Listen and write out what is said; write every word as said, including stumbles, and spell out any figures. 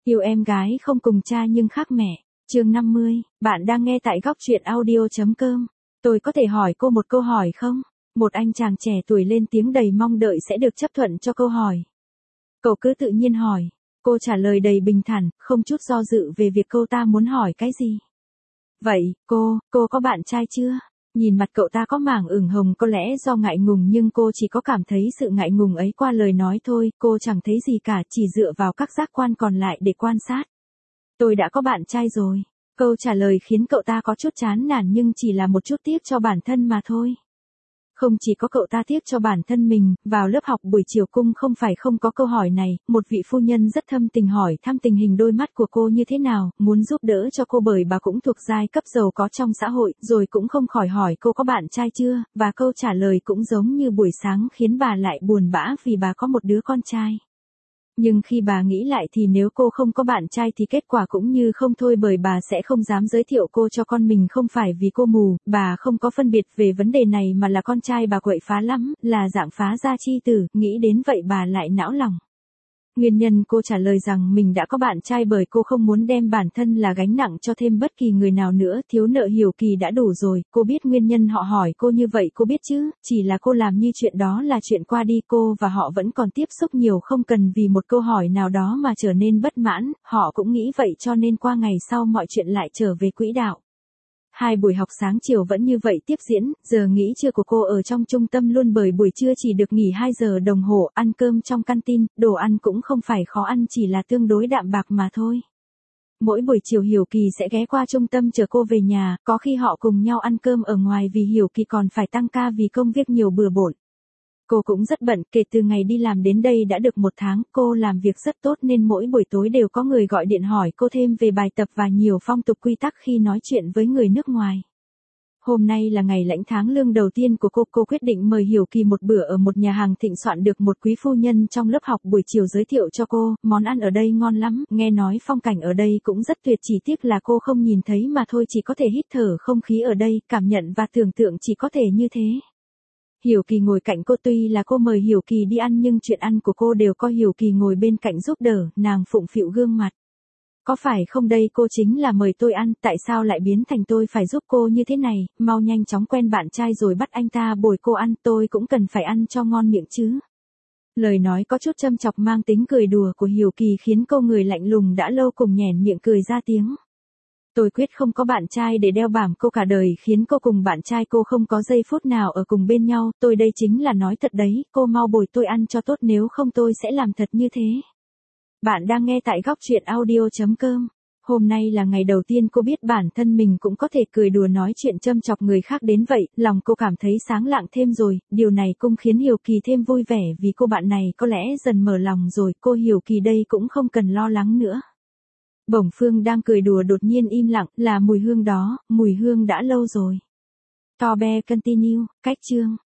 Yêu em gái không cùng cha nhưng khác mẹ. Chương năm mươi, bạn đang nghe tại góc truyện audio chấm com. Tôi có thể hỏi cô một câu hỏi không? Một anh chàng trẻ tuổi lên tiếng đầy mong đợi sẽ được chấp thuận cho câu hỏi. Cậu cứ tự nhiên hỏi. Cô trả lời đầy bình thản, không chút do dự về việc cô ta muốn hỏi cái gì. Vậy, cô, cô có bạn trai chưa? Nhìn mặt cậu ta có mảng ửng hồng có lẽ do ngại ngùng nhưng cô chỉ có cảm thấy sự ngại ngùng ấy qua lời nói thôi, cô chẳng thấy gì cả, chỉ dựa vào các giác quan còn lại để quan sát. Tôi đã có bạn trai rồi. Câu trả lời khiến cậu ta có chút chán nản nhưng chỉ là một chút tiếc cho bản thân mà thôi. Không chỉ có cậu ta tiếc cho bản thân mình, vào lớp học buổi chiều cung không phải không có câu hỏi này, một vị phu nhân rất thâm tình hỏi thăm tình hình đôi mắt của cô như thế nào, muốn giúp đỡ cho cô bởi bà cũng thuộc giai cấp giàu có trong xã hội, rồi cũng không khỏi hỏi cô có bạn trai chưa, và câu trả lời cũng giống như buổi sáng khiến bà lại buồn bã vì bà có một đứa con trai. Nhưng khi bà nghĩ lại thì nếu cô không có bạn trai thì kết quả cũng như không thôi bởi bà sẽ không dám giới thiệu cô cho con mình không phải vì cô mù, bà không có phân biệt về vấn đề này mà là con trai bà quậy phá lắm, là dạng phá gia chi tử, nghĩ đến vậy bà lại não lòng. Nguyên nhân cô trả lời rằng mình đã có bạn trai bởi cô không muốn đem bản thân là gánh nặng cho thêm bất kỳ người nào nữa, thiếu nợ hiếu kỳ đã đủ rồi, cô biết nguyên nhân họ hỏi cô như vậy cô biết chứ, chỉ là cô làm như chuyện đó là chuyện qua đi cô và họ vẫn còn tiếp xúc nhiều không cần vì một câu hỏi nào đó mà trở nên bất mãn, họ cũng nghĩ vậy cho nên qua ngày sau mọi chuyện lại trở về quỹ đạo. Hai buổi học sáng chiều vẫn như vậy tiếp diễn, giờ nghỉ trưa của cô ở trong trung tâm luôn bởi buổi trưa chỉ được nghỉ hai giờ đồng hồ, ăn cơm trong canteen, đồ ăn cũng không phải khó ăn chỉ là tương đối đạm bạc mà thôi. Mỗi buổi chiều Hiểu Kỳ sẽ ghé qua trung tâm chờ cô về nhà, có khi họ cùng nhau ăn cơm ở ngoài vì Hiểu Kỳ còn phải tăng ca vì công việc nhiều bừa bộn. Cô cũng rất bận, kể từ ngày đi làm đến đây đã được một tháng, cô làm việc rất tốt nên mỗi buổi tối đều có người gọi điện hỏi cô thêm về bài tập và nhiều phong tục quy tắc khi nói chuyện với người nước ngoài. Hôm nay là ngày lãnh tháng lương đầu tiên của cô, cô quyết định mời Hiểu Kỳ một bữa ở một nhà hàng thịnh soạn được một quý phu nhân trong lớp học buổi chiều giới thiệu cho cô, món ăn ở đây ngon lắm, nghe nói phong cảnh ở đây cũng rất tuyệt chỉ tiếc là cô không nhìn thấy mà thôi chỉ có thể hít thở không khí ở đây, cảm nhận và tưởng tượng chỉ có thể như thế. Hiểu Kỳ ngồi cạnh cô tuy là cô mời Hiểu Kỳ đi ăn nhưng chuyện ăn của cô đều có Hiểu Kỳ ngồi bên cạnh giúp đỡ, nàng phụng phịu gương mặt. Có phải không đây cô chính là mời tôi ăn, tại sao lại biến thành tôi phải giúp cô như thế này, mau nhanh chóng quen bạn trai rồi bắt anh ta bồi cô ăn, tôi cũng cần phải ăn cho ngon miệng chứ. Lời nói có chút châm chọc mang tính cười đùa của Hiểu Kỳ khiến cô người lạnh lùng đã lâu cùng nhoẻn miệng cười ra tiếng. Tôi quyết không có bạn trai để đeo bám cô cả đời khiến cô cùng bạn trai cô không có giây phút nào ở cùng bên nhau, tôi đây chính là nói thật đấy, cô mau bồi tôi ăn cho tốt nếu không tôi sẽ làm thật như thế. Bạn đang nghe tại góc truyện audio chấm com. Hôm nay là ngày đầu tiên cô biết bản thân mình cũng có thể cười đùa nói chuyện châm chọc người khác đến vậy, lòng cô cảm thấy sáng lạng thêm rồi, điều này cũng khiến Hiểu Kỳ thêm vui vẻ vì cô bạn này có lẽ dần mở lòng rồi, cô Hiểu Kỳ đây cũng không cần lo lắng nữa. Bổng Phương đang cười đùa đột nhiên im lặng, là mùi hương đó, mùi hương đã lâu rồi. To be continue, cách chương.